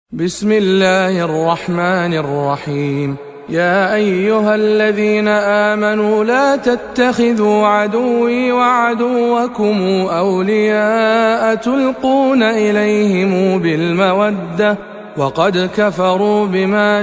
بسم الله الرحمن الرحيم. يا أيها الذين آمنوا لا تتخذوا عدوي وعدوكم أولياء تلقون إليهم بالمودة وقد كفروا بما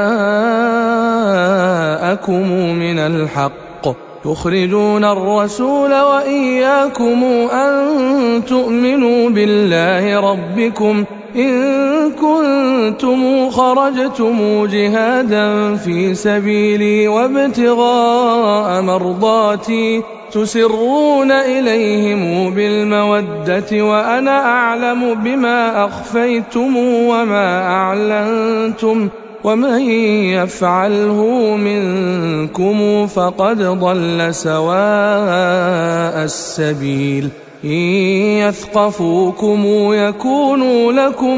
جاءكم من الحق يخرجون الرسول وإياكم أن تؤمنوا بالله ربكم إن كنتم خرجتم جهادا في سبيلي وابتغاء مرضاتي تسرون إليهم بالمودة وأنا أعلم بما أخفيتم وما أعلنتم ومن يفعله منكم فقد ضل سواء السبيل. إن يثقفوكم يكونوا لكم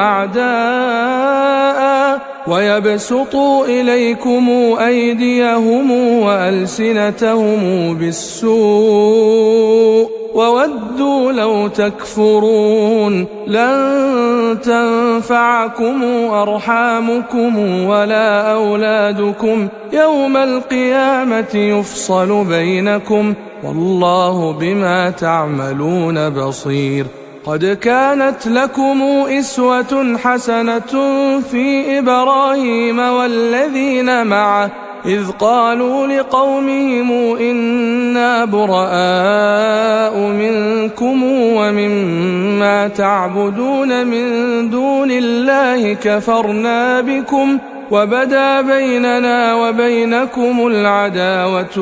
أعداء ويبسطوا إليكم أيديهم وألسنتهم بالسوء وودوا لو تكفرون. لن تنفعكم أرحامكم ولا أولادكم يوم القيامة يفصل بينكم والله بما تعملون بصير. قد كانت لكم أسوة حسنة في إبراهيم والذين معه إذ قالوا لقومهم إنا براء منكم ومما تعبدون من دون الله كفرنا بكم وبدا بيننا وبينكم العداوة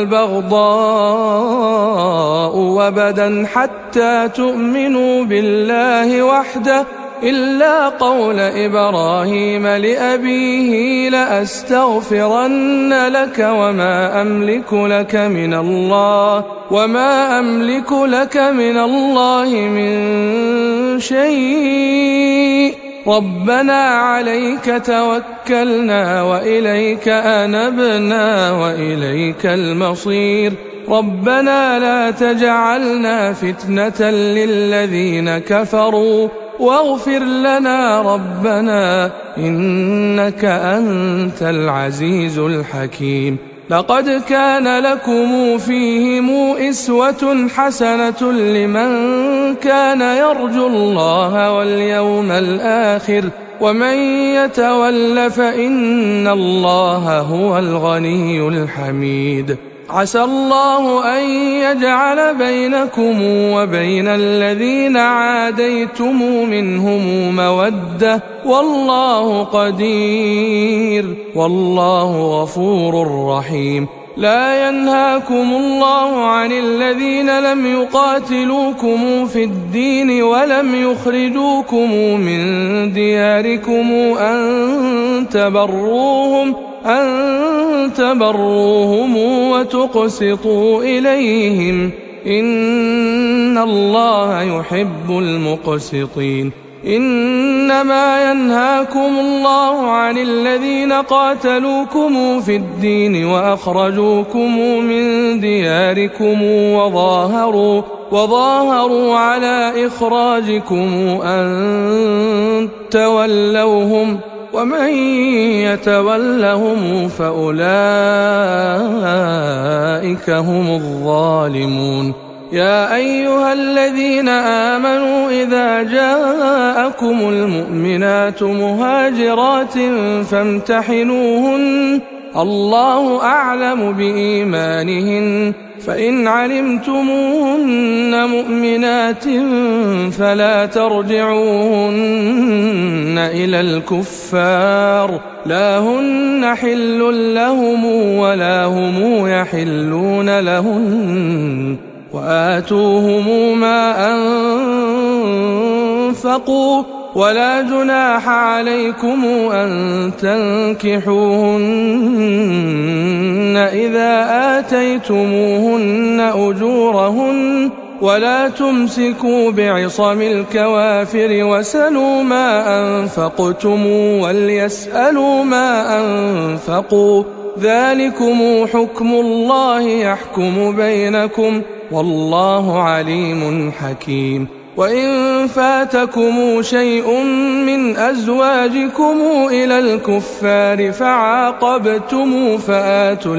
والبغضاء وبدا حتى تؤمنوا بالله وحده إلا قول إبراهيم لأبيه لأستغفرن لك وما أملك لك من الله من شيء ربنا عليك توكلنا وإليك أنبنا وإليك المصير. ربنا لا تجعلنا فتنة للذين كفروا واغفر لنا ربنا إنك أنت العزيز الحكيم. لقد كان لكم فيهم أسوة حسنة لمن كان يرجو الله واليوم الآخر ومن يتول فإن الله هو الغني الحميد. عسى الله أن يجعل بينكم وبين الذين عاديتم منهم مودة والله قدير والله غفور رحيم. لا ينهاكم الله عن الذين لم يقاتلوكم في الدين ولم يخرجوكم من دياركم أن تبروهم وتقسطوا إليهم إن الله يحب المقسطين. إنما ينهاكم الله عن الذين قاتلوكم في الدين وأخرجوكم من دياركم وظاهروا على إخراجكم أن تولوهم ومن يتولهم فأولئك هم الظالمون. يا أيها الذين آمنوا إذا جاءكم المؤمنات مهاجرات فامتحنوهن الله أعلم بإيمانهن فإن علمتموهن مؤمنات فلا ترجعوهن إلى الكفار لا هن حل لهم ولا هم يحلون لهن وآتوهم ما أنفقوا ولا جناح عليكم أن تنكحوهن إذا آتيتموهن أجورهن ولا تمسكوا بعصم الكوافر وسلوا ما أنفقتم وليسألوا ما أنفقوا ذلكم حكم الله يحكم بينكم والله عليم حكيم. وإن فاتكم شيء من أزواجكم إلى الكفار فعاقبتم فآتوا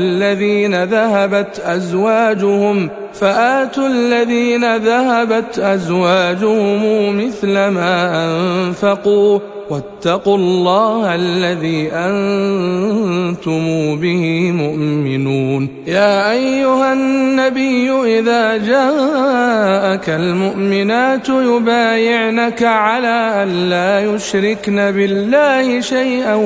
الذين ذهبت أزواجهم مثل ما أنفقوا واتقوا الله الذي أنتم به مؤمنون. يا أيها النبي إذا جاءك المؤمنات يبايعنك على أن لا يشركن بالله شيئا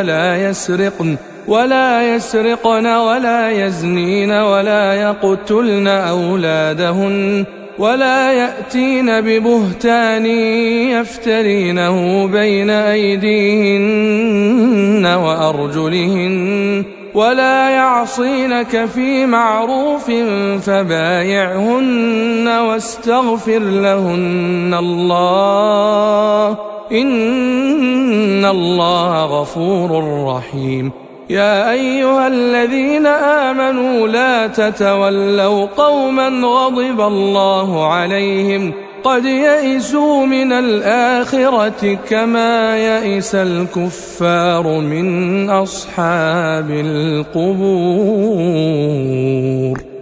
ولا يسرقن ولا يزنين ولا يقتلن أولادهن ولا يأتين ببهتان يفترينه بين أيديهن وأرجلهن ولا يعصينك في معروف فبايعهن واستغفر لهن الله إن الله غفور رحيم. يا أيها الذين آمنوا لا تتولوا قوما غضب الله عليهم قد يئسوا من الآخرة كما يئس الكفار من أصحاب القبور.